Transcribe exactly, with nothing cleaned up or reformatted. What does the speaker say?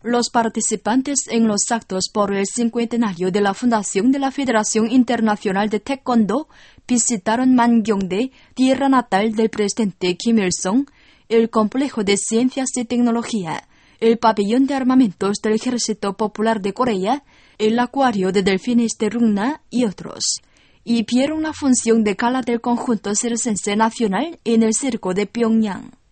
Los participantes en los actos por el cincuentenario de la fundación de la Federación Internacional de Taekwondo visitaron Mangyongdae, tierra natal del presidente Kim Il-sung, el complejo de ciencias y tecnología, el pabellón de armamentos del Ejército Popular de Corea, el acuario de delfines de Rungna y otros, y vieron la función de gala del conjunto circense nacional en el circo de Pyongyang.